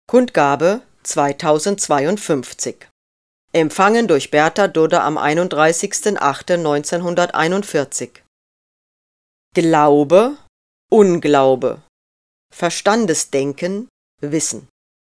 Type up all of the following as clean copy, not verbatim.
Kundgabe 2052. Empfangen durch Bertha Dudde am 31.08.1941. Glaube, Unglaube, Verstandesdenken, Wissen.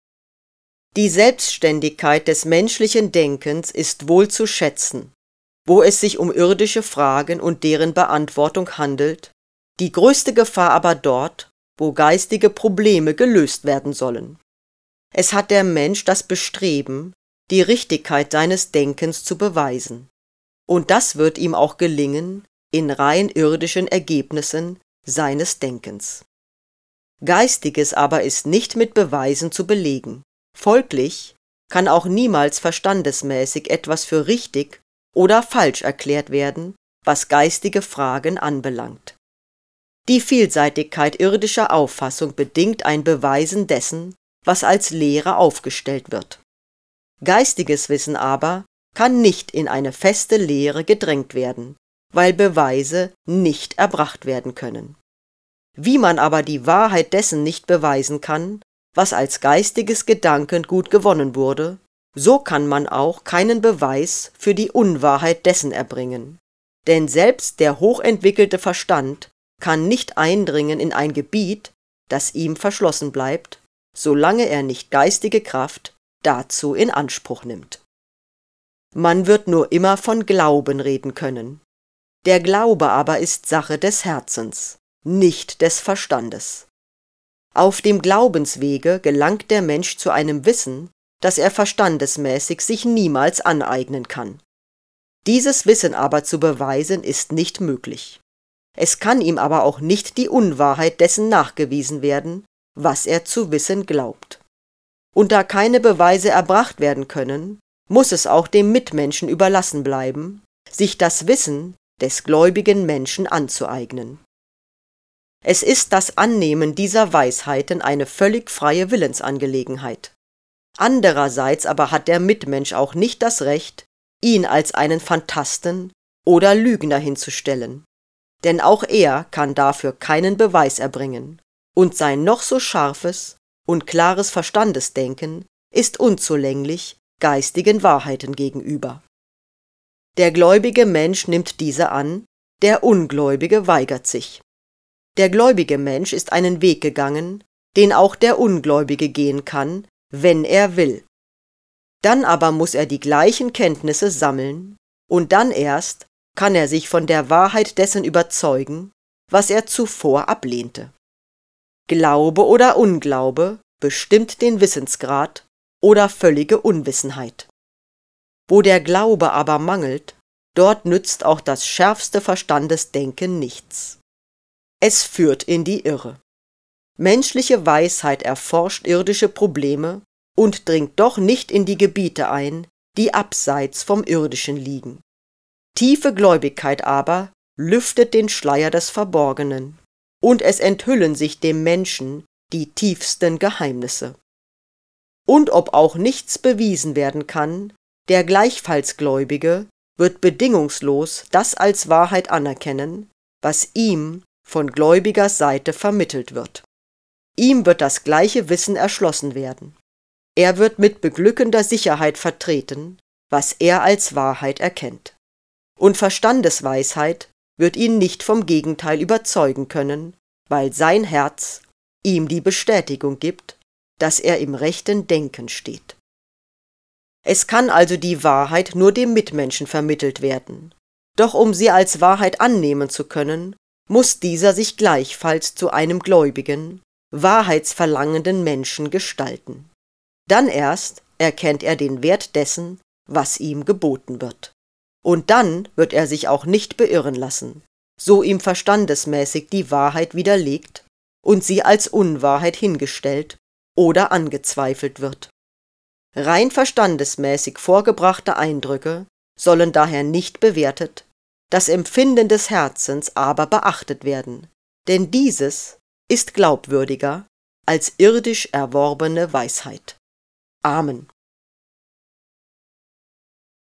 Die Selbstständigkeit des menschlichen Denkens ist wohl zu schätzen, wo es sich um irdische Fragen und deren Beantwortung handelt, die größte Gefahr aber dort, wo geistige Probleme gelöst werden sollen. Es hat der Mensch das Bestreben, die Richtigkeit seines Denkens zu beweisen, und das wird ihm auch gelingen in rein irdischen Ergebnissen seines Denkens. Geistiges aber ist nicht mit Beweisen zu belegen, folglich kann auch niemals verstandesmäßig etwas für richtig oder falsch erklärt werden, was geistige Fragen anbelangt. Die Vielseitigkeit irdischer Auffassung bedingt ein Beweisen dessen, was als Lehre aufgestellt wird. Geistiges Wissen aber kann nicht in eine feste Lehre gedrängt werden, weil Beweise nicht erbracht werden können. Wie man aber die Wahrheit dessen nicht beweisen kann, was als geistiges Gedankengut gewonnen wurde, so kann man auch keinen Beweis für die Unwahrheit dessen erbringen. Denn selbst der hochentwickelte Verstand kann nicht eindringen in ein Gebiet, das ihm verschlossen bleibt, solange er nicht geistige Kraft dazu in Anspruch nimmt. Man wird nur immer von Glauben reden können. Der Glaube aber ist Sache des Herzens, nicht des Verstandes. Auf dem Glaubenswege gelangt der Mensch zu einem Wissen, das er verstandesmäßig sich niemals aneignen kann. Dieses Wissen aber zu beweisen ist nicht möglich. Es kann ihm aber auch nicht die Unwahrheit dessen nachgewiesen werden, was er zu wissen glaubt. Und da keine Beweise erbracht werden können, muss es auch dem Mitmenschen überlassen bleiben, sich das Wissen des gläubigen Menschen anzueignen. Es ist das Annehmen dieser Weisheiten eine völlig freie Willensangelegenheit. Andererseits aber hat der Mitmensch auch nicht das Recht, ihn als einen Phantasten oder Lügner hinzustellen, denn auch er kann dafür keinen Beweis erbringen, und sein noch so scharfes und klares Verstandesdenken ist unzulänglich geistigen Wahrheiten gegenüber. Der gläubige Mensch nimmt diese an, der Ungläubige weigert sich. Der gläubige Mensch ist einen Weg gegangen, den auch der Ungläubige gehen kann, wenn er will. Dann aber muss er die gleichen Kenntnisse sammeln, und dann erst kann er sich von der Wahrheit dessen überzeugen, was er zuvor ablehnte. Glaube oder Unglaube bestimmt den Wissensgrad oder völlige Unwissenheit. Wo der Glaube aber mangelt, dort nützt auch das schärfste Verstandesdenken nichts. Es führt in die Irre. Menschliche Weisheit erforscht irdische Probleme und dringt doch nicht in die Gebiete ein, die abseits vom Irdischen liegen. Tiefe Gläubigkeit aber lüftet den Schleier des Verborgenen, und es enthüllen sich dem Menschen die tiefsten Geheimnisse. Und ob auch nichts bewiesen werden kann, der gleichfalls Gläubige wird bedingungslos das als Wahrheit anerkennen, was ihm von gläubiger Seite vermittelt wird. Ihm wird das gleiche Wissen erschlossen werden. Er wird mit beglückender Sicherheit vertreten, was er als Wahrheit erkennt. Und Verstandesweisheit wird ihn nicht vom Gegenteil überzeugen können, weil sein Herz ihm die Bestätigung gibt, dass er im rechten Denken steht. Es kann also die Wahrheit nur dem Mitmenschen vermittelt werden, doch um sie als Wahrheit annehmen zu können, muss dieser sich gleichfalls zu einem gläubigen, wahrheitsverlangenden Menschen gestalten. Dann erst erkennt er den Wert dessen, was ihm geboten wird. Und dann wird er sich auch nicht beirren lassen, so ihm verstandesmäßig die Wahrheit widerlegt und sie als Unwahrheit hingestellt oder angezweifelt wird. Rein verstandesmäßig vorgebrachte Eindrücke sollen daher nicht bewertet, das Empfinden des Herzens aber beachtet werden, denn dieses ist glaubwürdiger als irdisch erworbene Weisheit. Amen.